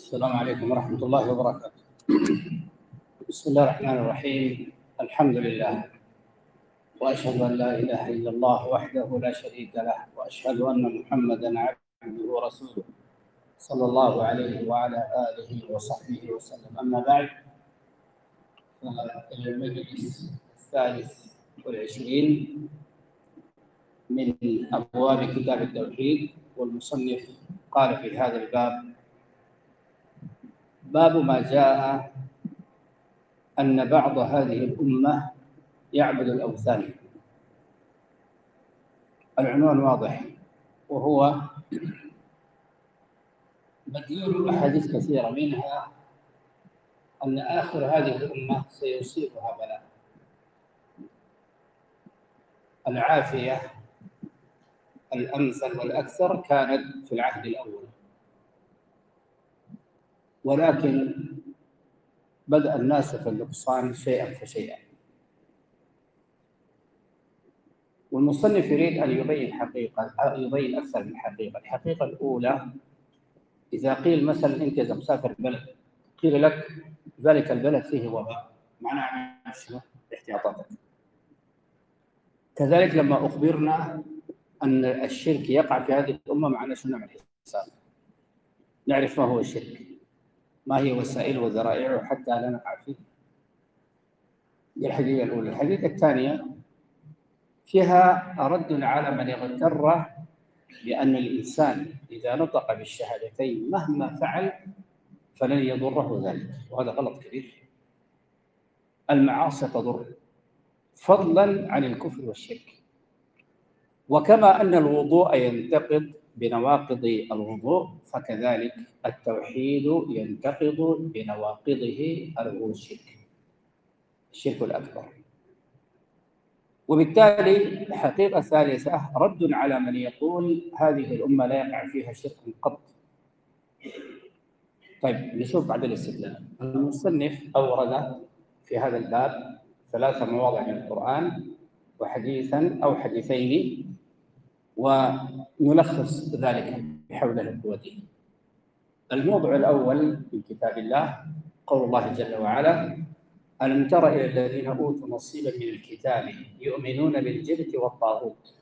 السلام عليكم ورحمة الله وبركاته. بسم الله الرحمن الرحيم. الحمد لله، وأشهد أن لا إله إلا الله وحده لا شريك له، وأشهد أن محمدًا عبده ورسوله صلى الله عليه وعلى آله وصحبه وسلم. أما بعد، فإلى المجلس 23 من أبواب كتاب التوحيد، والمصنف قال في هذا الباب: باب ما جاء أن بعض هذه الأمة يعبد الأوثان. العنوان واضح، وهو مدلول أحاديث كثيرة، منها أن آخر هذه الأمة سيصيبها بلاء. العافية الأمثل والأكثر كانت في العهد الأول، ولكن بدأ الناس في النقصان شيئا فشيئا. والمصنف يريد أن يبين أكثر من حقيقة. الحقيقة الأولى: إذا قيل مثلا أنت إذا مسافر بلد قيل لك ذلك البلد فيه وباء، معناه شنو؟ احتياطاتك. كذلك لما أخبرنا أن الشرك يقع في هذه الأمة، معناه شنو؟ نعمل حساب، نعرف ما هو الشرك، ما هي وسائله وذرائعه حتى لا نقع فيه. دي الحقيقة الأولى. الحقيقة الثانية فيها رد على من يغتر بأن الإنسان إذا نطق بالشهادتين مهما فعل فلن يضره ذلك، وهذا غلط كبير. المعاصي تضر، فضلا عن الكفر والشرك. وكما أن الوضوء ينتقض بنواقض الوضوء، فكذلك التوحيد ينتقض بنواقضه الوضوء الشرك الأكبر. وبالتالي الحقيقة الثالثة رد على من يقول هذه الأمة لا يقع فيها شرك قط. طيب نشوف بعد الاستدلال. المصنف أورد في هذا الباب 3 مواضع من القرآن وحديثا أو حديثين، ونلخص ذلك بحول قوته. الموضوع الأول من كتاب الله قول الله جل وعلا: ألم تر إلى الذين أوتوا نصيبا من الكتاب يؤمنون بالجبت والطاغوت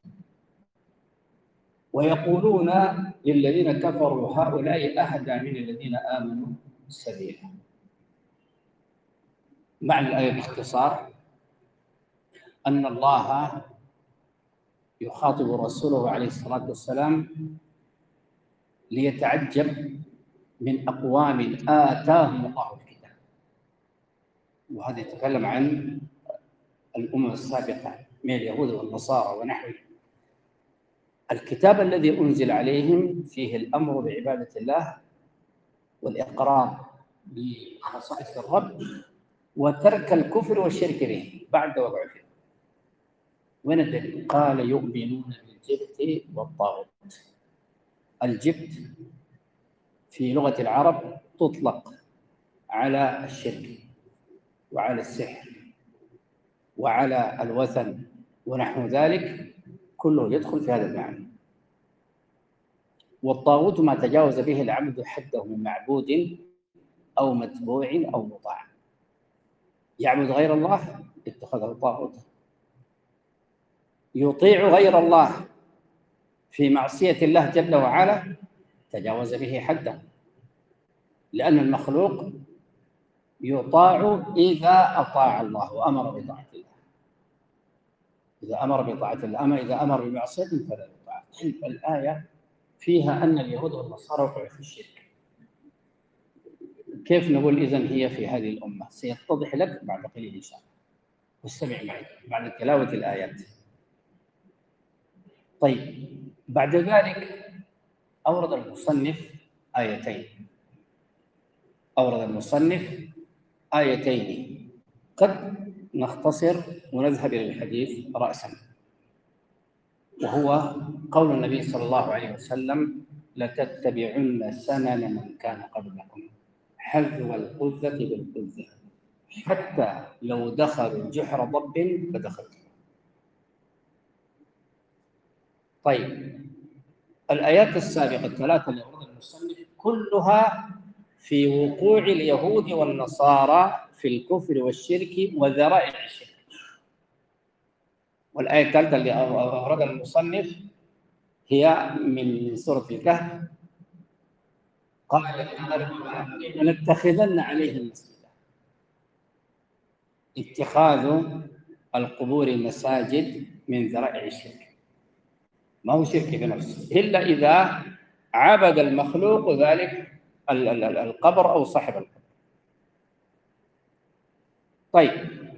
ويقولون للذين كفروا هؤلاء أهدى من الذين آمنوا سبيلا. معنى الآية باختصار أن الله يخاطب رسوله عليه الصلاة والسلام ليتعجب من أقوام آتاهم الله الكتاب، وهذا يتكلم عن الأمم السابقة من اليهود والنصارى ونحوهم. الكتاب الذي أنزل عليهم فيه الأمر بعبادة الله والإقرار بخصائص الرب وترك الكفر والشرك به بعد وقع فيه. وين الدليل؟ قال: يؤمنون بالجبت والطاغوت. الجبت في لغة العرب تطلق على الشرك وعلى السحر وعلى الوثن ونحو ذلك، كله يدخل في هذا المعنى. والطاغوت ما تجاوز به العبد حده من معبود أو متبوع أو مطاع. يعبد غير الله اتخذه طاغوتا، يطيع غير الله في معصية الله جل وعلا تجاوز به حده، لأن المخلوق يطاع إذا أطاع الله وأمر بطاعة الله. إذا أمر بطاعة الله، أما إذا أمر بمعصية فلا يطاع. الآية فيها أن اليهود والنصارى وقعوا في الشرك. كيف نقول إذن هي في هذه الأمة؟ سيتضح لك بعد قليل إن شاء الله، واستمع معي بعد تلاوة الآيات. طيب، بعد ذلك أورد المصنف آيتين. قد نختصر ونذهب إلى الحديث رأسا، وهو قول النبي صلى الله عليه وسلم: لتتبعن سنن من كان قبلكم حذو القذة بالقذة حتى لو دخلوا جحر ضب لدخلتم. طيب، الآيات السابقة 3 اللي أوردها المصنف كلها في وقوع اليهود والنصارى في الكفر والشرك وذرائع الشرك. والآية الثالثة اللي أوردها المصنف هي من سورة الكهف، قال لنتخذن عليهم مسجدا. اتخاذ القبور مساجد من ذرائع الشرك، ما هو شرك في نفسه إلا إذا عبد المخلوق ذلك القبر أو صاحب القبر. طيب،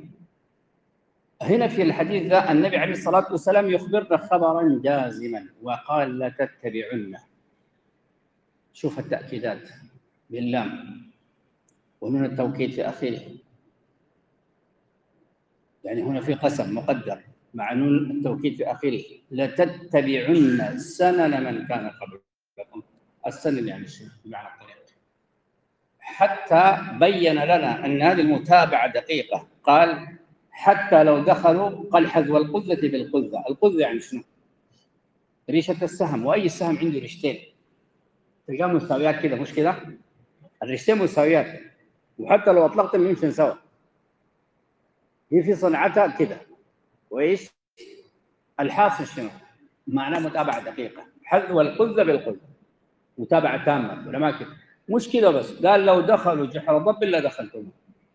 هنا في الحديث ذا النبي عليه الصلاة والسلام يخبرنا خبرا جازما وقال لتتبعن. شوف التأكيدات باللام ونون التوكيد في آخره، يعني هنا في قسم مقدر مع نون التوكيد في آخره، لتتبعن سنن من كان قبلكم. السنن يعني شو بمعنى الطريق، حتى بين لنا أن هذه المتابعة دقيقة. قال حتى لو دخلوا، قال حذو القذة بالقذة. القذة يعني شنو؟ ريشة السهم، وأي سهم عنده ريشتين تلقاه مساويات كده، مش كده؟ الريشتين مساويات، وحتى لو أطلقتهم يمشي سوا. هي في صنعتها كده كويس. الحاصل شنو؟ معناه متابعة دقيقة، حذو القذة بالقذة، متابعة تامة ولا ما كده؟ مش كده بس، قال لو دخلوا جحر ضب إلا دخلتم.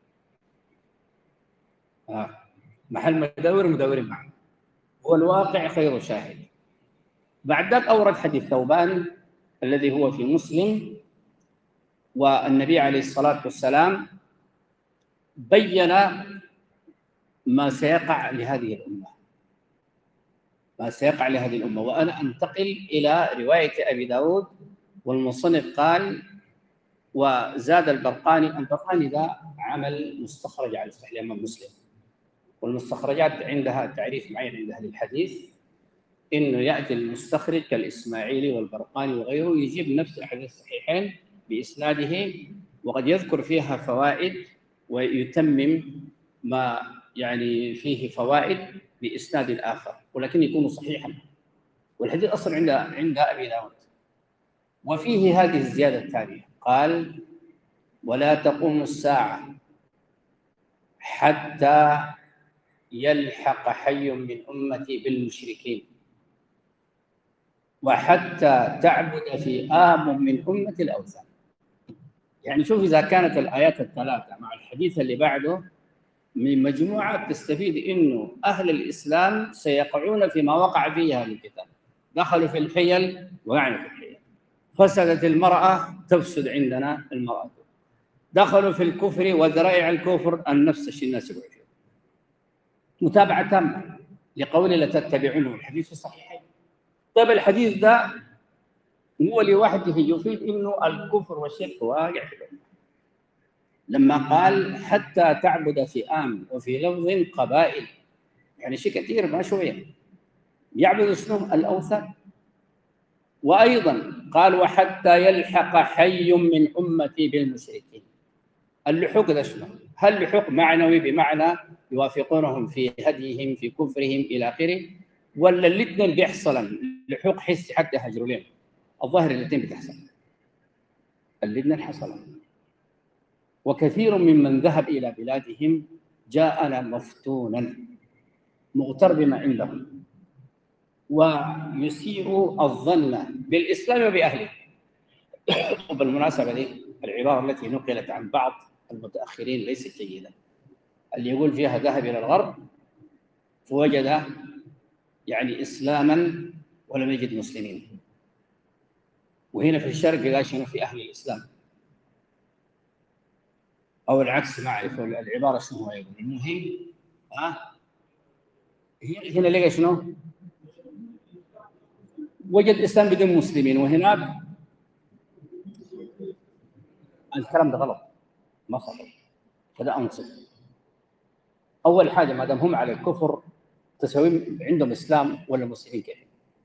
محل مدورين معه، والواقع خير شاهد. بعد ذلك أورد حديث ثوبان الذي هو في مسلم، والنبي عليه الصلاة والسلام بين ما سيقع لهذه الأمة، ما سيقع لهذه الأمة. وأنا أنتقل إلى رواية أبي داود، والمصنف قال وزاد البرقاني ذا عمل مستخرج على صحيح الإمام مسلم، والمستخرجات عندها تعريف معين عند أهل الحديث، إنه يأتي المستخرج كالإسماعيلي والبرقاني وغيره يجيب نفس أحاديث الصحيحين بإسناده، وقد يذكر فيها فوائد ويتمم ما يعني فيه فوائد بإسناد آخر، ولكن يكون صحيحا. والحديث أصلا عند أبي داود. وفيه هذه الزيادة التالية، قال ولا تقوم الساعة حتى يلحق حي من أمتي بالمشركين، وحتى تعبد فئام من أمة الأوثان. يعني شوف، إذا كانت الآيات الثلاثة مع الحديث اللي بعده من مجموعة، تستفيد إنه أهل الإسلام سيقعون فيما وقع فيه أهل الكتاب. دخلوا في الحيل وقعنا في الحيل، فسدت المرأة تفسد عندنا المرأة، دخلوا في الكفر وذرائع الكفر النفس الشيء الناس يقعوا فيه. متابعة تامة لقول لتتبعونه، الحديث الصحيحين. طيب الحديث ده هو لوحده يفيد انه الكفر والشرك واقع في الامه، لما قال حتى تعبد فئام، وفي لفظ قبائل، يعني شيء كثير ما شويه يعبد شنو؟ الاوثان. وايضا قال وحتى يلحق حي من امتي بالمشركين. اللحوق ده شنو؟ هل لحوق معنوي بمعنى يوافقونهم في هديهم في كفرهم الى اخره، ولا الاثنين بيحصل لحوق حسي حتى يهاجروا لهم؟ الظاهر الاثنين بتحصل، الاثنين حصلوا. وكثير ممن ذهب الى بلادهم جاءنا مفتونا مغتر بما عندهم، ويسيء الظن بالاسلام وباهله. وبالمناسبه دي العباره التي نقلت عن بعض المتاخرين ليست جيده، اللي يقول فيها ذهب الى الغرب فوجد يعني اسلاما ولم يجد مسلمين، وهنا في الشرق قال شنو في اهل الاسلام، او العكس ما اعرف العباره شنو هو يقول. المهم هنا لقى شنو؟ وجد اسلام بدون مسلمين، وهناك الكلام ده غلط ما صحيح. كذا انصف. اول حاجه ما دام هم على الكفر تسوي عندهم اسلام ولا مسلمين كيف؟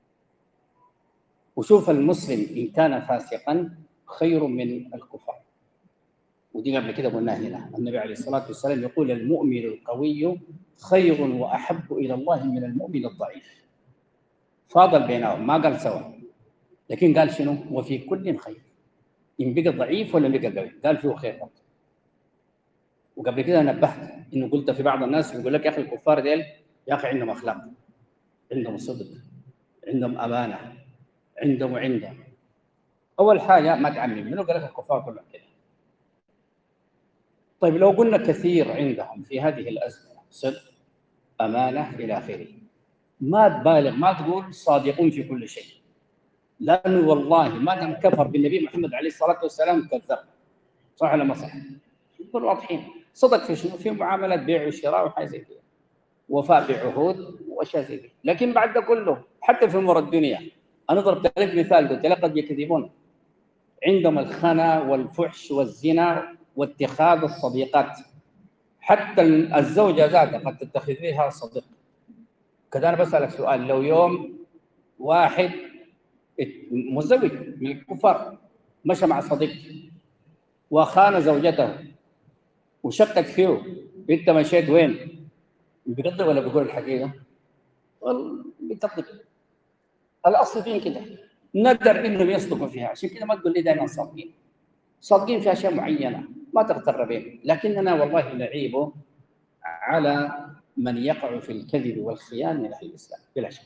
وشوف المسلم ان كان فاسقا خير من الكفار، ودي قبل كده قلناها هنا. النبي عليه الصلاه والسلام يقول المؤمن القوي خير واحب الى الله من المؤمن الضعيف. فاضل بينهم، ما قال سوا، لكن قال شنو؟ وفي كل خير. إن بقى ضعيف ولا بقى قوي، قال فيه خير برضه. وقبل كده نبهت إنه قلت في بعض الناس بيقول لك يا أخي الكفار ديل يا أخي عندهم أخلاق، عندهم صدق، عندهم أمانة، عندهم. أول حاجة ما تعمم منه، قال لك الكفار كلهم كده. طيب لو قلنا كثير عندهم في هذه الأزمة صدق، أمانة، إلى آخره، ما تبالغ، ما تقول صادقون في كل شيء، لأنه والله ما دام كفر بالنبي محمد عليه الصلاة والسلام كذب. صح ولا ما صح؟ يكون واضحين. صدق في شنو؟ في معاملات بيع وشراء وحاجة زي كذا، وفاء بعهود واشياء زي كذا. لكن بعد ده كله حتى في امور الدنيا، انا ضربت لك مثال قلت لك قد يكذبون. عندهم الخنا والفحش والزنا واتخاذ الصديقات، حتى الزوجه ذاتها قد تتخذ بها صديق. كذا انا بسالك سؤال، لو يوم واحد مزوج من الكفار مشى مع صديق وخان زوجته وشكك فيه، انت مشيت وين؟ بيقدر ولا بيقول الحقيقه؟ بيكذب. الاصل فين كده ندر انهم يصدقوا فيها. عشان كده ما تقول لي دائما صادقين في اشياء معينه ما تغتر به. لكننا والله نعيب على من يقع في الكذب والخيانه من اهل الاسلام بلا شك.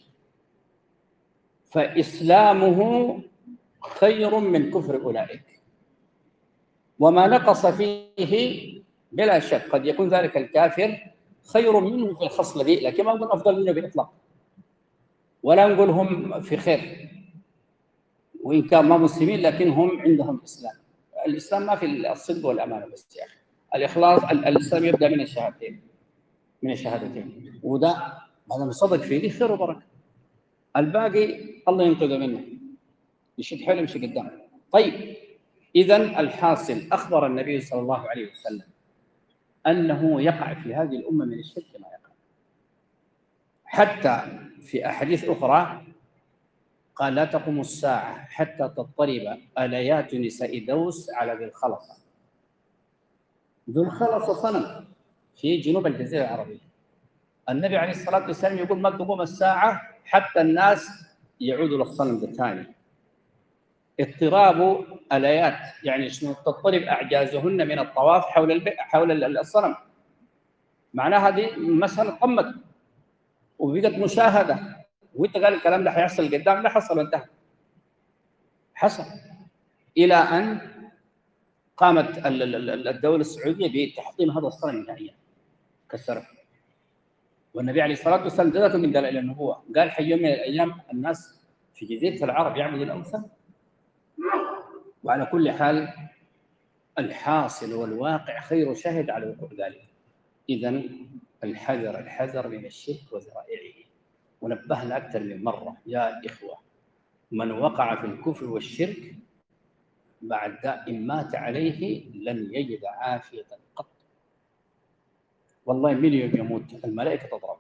فاسلامه خير من كفر اولئك، وما نقص فيه بلا شك قد يكون ذلك الكافر خير منه في الخصله دي، لكن ما نقول افضل منه باطلاق، ولا نقول هم في خير وإن كان ما مسلمين، لكن هم عندهم إسلام. الإسلام ما في الصدق والأمانة بس يا أخي، الإخلاص. الإسلام يبدأ من الشهادتين، وده هذا صدق فيه دي خير وبركة. الباقي الله ينقذه منه، يشد حيله يمشي قدام. طيب إذن الحاصل أخبر النبي صلى الله عليه وسلم أنه يقع في هذه الأمة من الشرك ما يقع. حتى في أحاديث أخرى قال لا تقوم الساعة حتى تضطرب آليات نساء دوس على ذي الخلصة. ذو الخلصة صنم في جنوب الجزيرة العربية. النبي عليه الصلاة والسلام يقول ما تقوم الساعة حتى الناس يعودوا للصنم ده ثاني. اضطراب آليات يعني شنو؟ تضطرب أعجازهن من الطواف حول الصنم. معناها هذه مسألة طمت وبقت مشاهدة، وانت قال الكلام ده حيحصل قدام، لا حصل وانتهى. حصل إلى أن قامت الدولة السعودية بتحطيم هذا الصنم نهائيا، كسره. والنبي عليه الصلاة والسلام ذاته من دلائل النبوة قال حي يوم من الأيام الناس في جزيرة العرب يعبدوا الأوثان. وعلى كل حال الحاصل والواقع خير شاهد على وقوع ذلك. إذن الحذر من الشرك وذرائعه. ونبهنا أكثر من مرة يا إخوة، من وقع في الكفر والشرك بعد داء مات عليه لن يجد عافية قط. والله من يوم يموت الملائكة تضرب،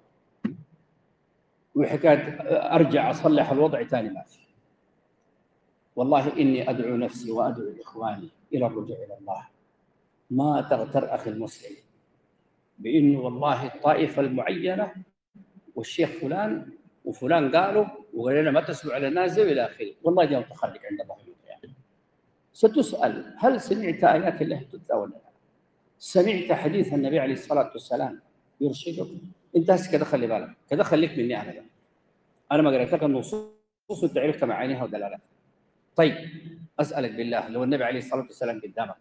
وحكاية أرجع أصلح الوضع ثاني ما في. والله إني أدعو نفسي وأدعو إخواني إلى الرجوع إلى الله. ما تغتر أخي المسلم بإنه والله الطائفة المعينة والشيخ فلان وفلان قالوا وقال لنا ما تسمع على الناس إلى آخره. والله ده متخلق عند الله يعني. ستسأل هل سمعت آيات الله تتلى ولا لا؟ سمعت حديث النبي عليه الصلاة والسلام يرشدك؟ انت هسه كده خلي بالك، كده خليك مني أنا ما قريت لك النصوص وانت عرفت معانيها ودلالاتها. طيب أسألك بالله، لو النبي عليه الصلاة والسلام قدامك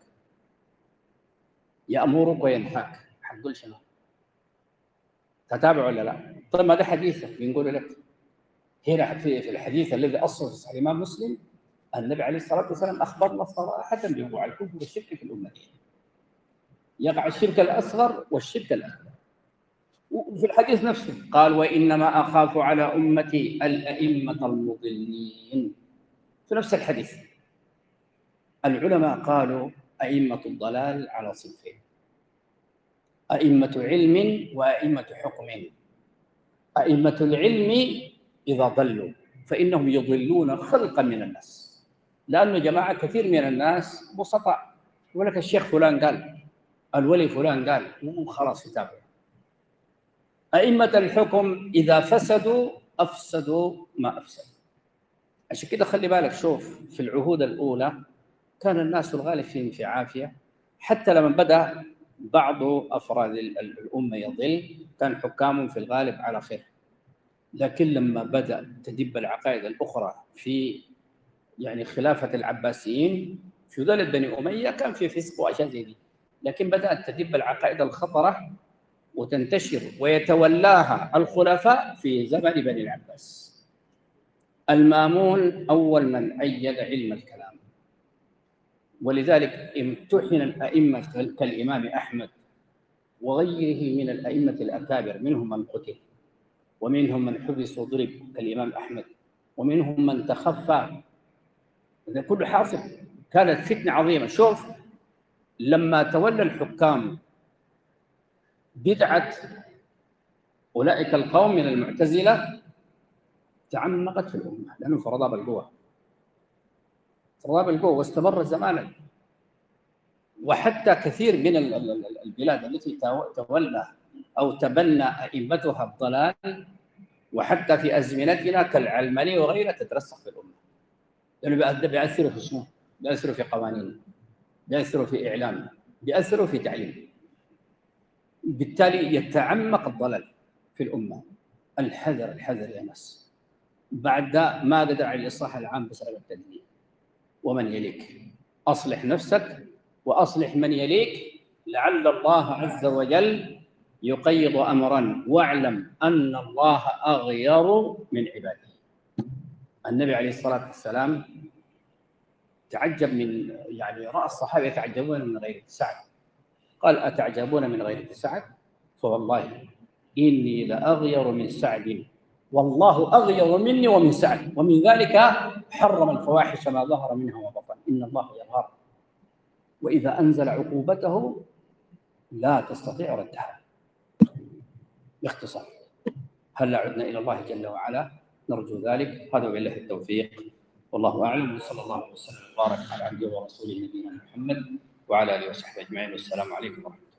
يأمرك وينهاك حتقول شنو؟ تتابع ولا لا؟ طيب ما ده حديثه بنقول لك هنا في الحديث الذي أصله في صحيح الإمام مسلم، النبي عليه الصلاة والسلام أخبرنا صراحة بوقوع الكفر والشرك في الأمة. يقع الشرك الأصغر والشرك الأكبر. وفي الحديث نفسه قال وإنما أخاف على أمتي الأئمة المضلين. في نفس الحديث العلماء قالوا أئمة الضلال على صنفين: أئمة علم وأئمة حكم. أئمة العلم إذا ضلوا فإنهم يضلون خلقا من الناس، لأنه جماعة كثير من الناس بسطاء، يقول لك الشيخ فلان قال، الولي فلان قال، وخلاص يتابع. أئمة الحكم إذا فسدوا أفسدوا ما أفسد. عشان كده خلي بالك، شوف في العهود الأولى كان الناس الغالب فيهم في عافية، حتى لما بدأ بعض أفراد الأمة يضل كان حكامهم في الغالب على خير. لكن لما بدأ تدب العقائد الأخرى في يعني خلافة العباسيين في دولة بني أمية كان في فسق وأشياء زي دي، لكن بدأت تدب العقائد الخطرة وتنتشر ويتولاها الخلفاء في زمن بني العباس. المامون أول من أيد علم الكلام، ولذلك امتحن الأئمة كالإمام أحمد وغيره من الأئمة الأكابر، منهم من قتل ومنهم من حبس وضرب كالإمام أحمد ومنهم من تخفى. هذا كله حاصل، كانت فتنة عظيمة. شوف لما تولى الحكام بدعة أولئك القوم من المعتزلة تعمقت في الأمة، لأنه فرضها بالقوة، واستمر زمانا. وحتى كثير من البلاد التي تولى أو تبنى أئمتها الضلال، وحتى في أزمنتنا كالعلماني وغيرها، تترسخ في الأمة، لأنه بيأثروا في شنو؟ بيأثروا في قوانين، بيأثروا في إعلام، بيأثروا في تعليم، بالتالي يتعمق الضلال في الأمة. الحذر الحذر يا ناس. بعد ما قدر على الإصلاح العام بسبب التدين. ومن يليك أصلح نفسك وأصلح من يليك، لعل الله عز وجل يقيض أمرا، واعلم أن الله أغير من عباده. النبي عليه الصلاة والسلام تعجب من يعني رأى الصحابة يتعجبون من غير سعد، قال أتعجبون من غير سعد؟ فوالله إني لأغير من سعد، والله أغير مني ومن سعد، ومن ذلك حرم الفواحش ما ظهر منها وبطن، إن الله يغار، وإذا أنزل عقوبته لا تستطيع ردها. باختصار، هل عدنا إلى الله جل وعلا؟ نرجو ذلك. هذا بالله التوفيق، والله أعلم، وصلى الله وسلم وبارك على عبده ورسوله نبينا محمد وعلى آله وصحبه أجمعين، والسلام عليكم ورحمة الله.